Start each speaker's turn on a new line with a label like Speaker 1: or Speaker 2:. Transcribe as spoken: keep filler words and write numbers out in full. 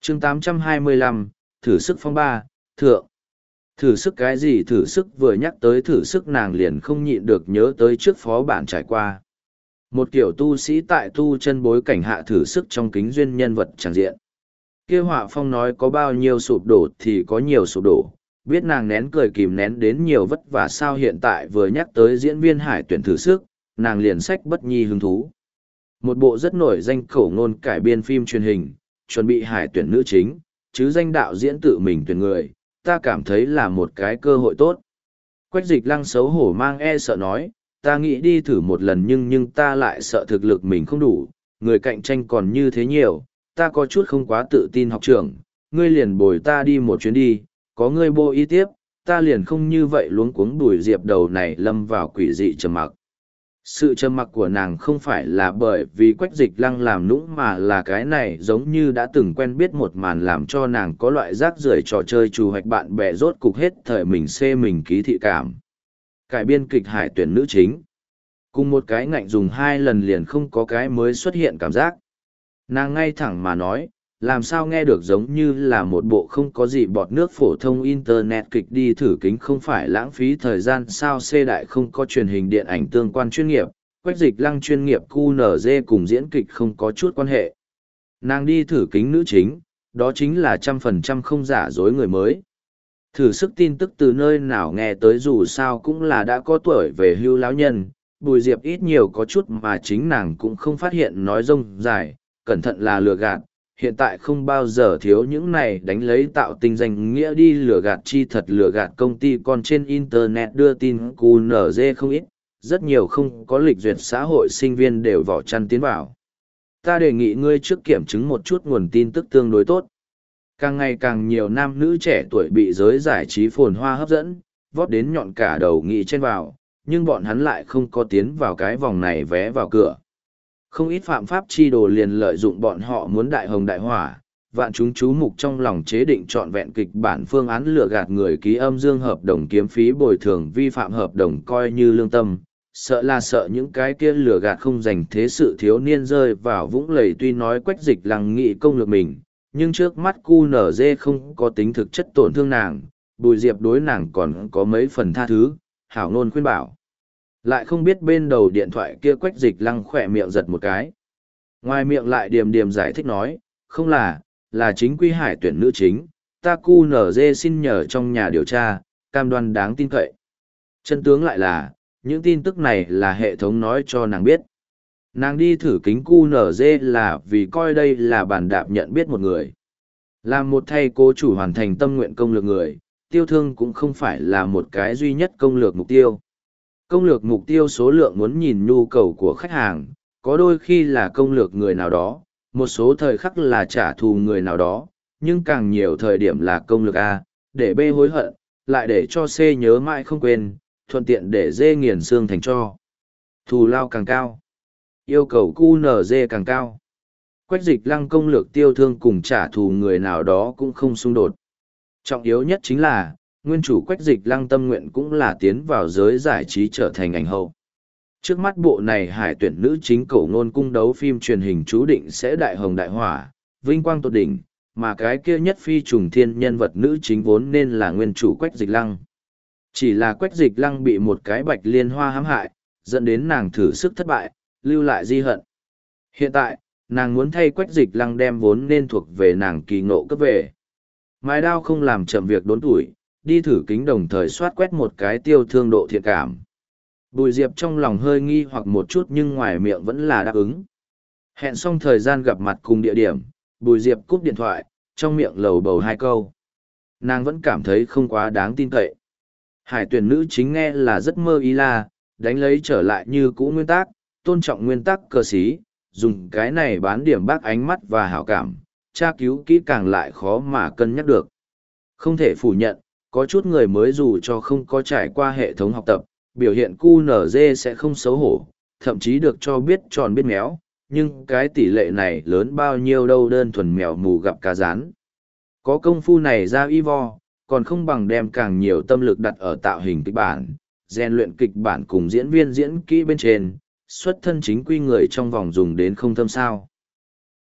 Speaker 1: chương tám trăm hai mươi lăm, thử sức phong ba, thượng. Thử sức cái gì thử sức vừa nhắc tới thử sức nàng liền không nhịn được nhớ tới trước phó bản trải qua. Một kiểu tu sĩ tại tu chân bối cảnh hạ thử sức trong kính duyên nhân vật tràng diện. Kia họa phong nói có bao nhiêu sụp đổ thì có nhiều sụp đổ, biết nàng nén cười kìm nén đến nhiều vất vả sao hiện tại vừa nhắc tới diễn viên hải tuyển thử sức, nàng liền sách bất nhi hứng thú. Một bộ rất nổi danh khẩu ngôn cải biên phim truyền hình, chuẩn bị hải tuyển nữ chính, chứ danh đạo diễn tự mình tuyển người, ta cảm thấy là một cái cơ hội tốt. Quách Dịch Lăng xấu hổ mang e sợ nói, ta nghĩ đi thử một lần nhưng nhưng ta lại sợ thực lực mình không đủ, người cạnh tranh còn như thế nhiều, ta có chút không quá tự tin học trưởng, ngươi liền bồi ta đi một chuyến đi, có ngươi bô y tiếp, ta liền không như vậy luống cuống Bùi Diệp đầu này lâm vào quỷ dị trầm mặc. Sự trầm mặc của nàng không phải là bởi vì Quách Dịch Lăng làm nũng mà là cái này giống như đã từng quen biết một màn làm cho nàng có loại rác rưởi trò chơi trù hoạch bạn bè rốt cục hết thời mình xê mình ký thị cảm. Cải biên kịch hải tuyển nữ chính. Cùng một cái ngạnh dùng hai lần liền không có cái mới xuất hiện cảm giác. Nàng ngay thẳng mà nói, làm sao nghe được giống như là một bộ không có gì bọt nước phổ thông internet kịch đi thử kính không phải lãng phí thời gian sao xê đại không có truyền hình điện ảnh tương quan chuyên nghiệp, Quách Dịch Lăng chuyên nghiệp quy en giê cùng diễn kịch không có chút quan hệ. Nàng đi thử kính nữ chính, đó chính là trăm phần trăm không giả dối người mới. Thử sức tin tức từ nơi nào nghe tới dù sao cũng là đã có tuổi về hưu lão nhân, Bùi Diệp ít nhiều có chút mà chính nàng cũng không phát hiện nói rông dài, cẩn thận là lừa gạt, hiện tại không bao giờ thiếu những này đánh lấy tạo tình danh nghĩa đi lừa gạt chi thật lừa gạt công ty còn trên internet đưa tin quy en giê không ít, rất nhiều không có lịch duyệt xã hội sinh viên đều vỏ chăn tiến vào. Ta đề nghị ngươi trước kiểm chứng một chút nguồn tin tức tương đối tốt. Càng ngày càng nhiều nam nữ trẻ tuổi bị giới giải trí phồn hoa hấp dẫn, vót đến nhọn cả đầu nghị trên vào, nhưng bọn hắn lại không có tiến vào cái vòng này vé vào cửa. Không ít phạm pháp chi đồ liền lợi dụng bọn họ muốn đại hồng đại hỏa, vạn chúng chú mục trong lòng chế định trọn vẹn kịch bản phương án lừa gạt người ký âm dương hợp đồng kiếm phí bồi thường vi phạm hợp đồng coi như lương tâm, sợ là sợ những cái kia lừa gạt không dành thế sự thiếu niên rơi vào vũng lầy tuy nói Quách Dịch Lăng nghị công lược mình, nhưng trước mắt quy en giê không có tính thực chất tổn thương nàng, Bùi Diệp đối nàng còn có mấy phần tha thứ, hảo ngôn khuyên bảo. Lại không biết bên đầu điện thoại kia Quách Dịch Lăng khỏe miệng giật một cái. Ngoài miệng lại điềm điềm giải thích nói, không là, là chính quy hải tuyển nữ chính, ta quy en giê xin nhờ trong nhà điều tra, cam đoan đáng tin cậy. Chân tướng lại là, những tin tức này là hệ thống nói cho nàng biết. Nàng đi thử kính quy en giê là vì coi đây là bàn đạp nhận biết một người. Làm một thay cố chủ hoàn thành tâm nguyện công lược người, tiêu thương cũng không phải là một cái duy nhất công lược mục tiêu. Công lược mục tiêu số lượng muốn nhìn nhu cầu của khách hàng, có đôi khi là công lược người nào đó, một số thời khắc là trả thù người nào đó, nhưng càng nhiều thời điểm là công lược A, để B hối hận, lại để cho C nhớ mãi không quên, thuận tiện để D nghiền xương thành cho. Thù lao càng cao, yêu cầu quy en giê càng cao. Quách Dịch Lăng công lược tiêu thương cùng trả thù người nào đó cũng không xung đột. Trọng yếu nhất chính là, nguyên chủ Quách Dịch Lăng tâm nguyện cũng là tiến vào giới giải trí trở thành ảnh hậu. Trước mắt bộ này hải tuyển nữ chính cổ ngôn cung đấu phim truyền hình chú định sẽ đại hồng đại hỏa, vinh quang tột đỉnh, mà cái kia nhất phi trùng thiên nhân vật nữ chính vốn nên là nguyên chủ Quách Dịch Lăng. Chỉ là Quách Dịch Lăng bị một cái bạch liên hoa hãm hại, dẫn đến nàng thử sức thất bại, lưu lại di hận. Hiện tại, nàng muốn thay Quách Dịch Lăng đem vốn nên thuộc về nàng kỳ ngộ cấp về. Mài đao không làm chậm việc đốn tuổi, đi thử kính đồng thời soát quét một cái tiêu thương độ thiện cảm. Bùi Diệp trong lòng hơi nghi hoặc một chút nhưng ngoài miệng vẫn là đáp ứng. Hẹn xong thời gian gặp mặt cùng địa điểm, Bùi Diệp cúp điện thoại, trong miệng lầu bầu hai câu. Nàng vẫn cảm thấy không quá đáng tin cậy. Hải tuyển nữ chính nghe là rất mơ ý la, đánh lấy trở lại như cũ nguyên tắc, tôn trọng nguyên tắc cơ sĩ, dùng cái này bán điểm bác ánh mắt và hảo cảm, tra cứu kỹ càng lại khó mà cân nhắc được. Không thể phủ nhận, có chút người mới dù cho không có trải qua hệ thống học tập, biểu hiện quy en giê sẽ không xấu hổ, thậm chí được cho biết tròn biết méo, nhưng cái tỷ lệ này lớn bao nhiêu đâu đơn thuần mèo mù gặp cá rán. Có công phu này ra y vo, còn không bằng đem càng nhiều tâm lực đặt ở tạo hình kịch bản, rèn luyện kịch bản cùng diễn viên diễn kỹ bên trên, xuất thân chính quy người trong vòng dùng đến không thâm sao.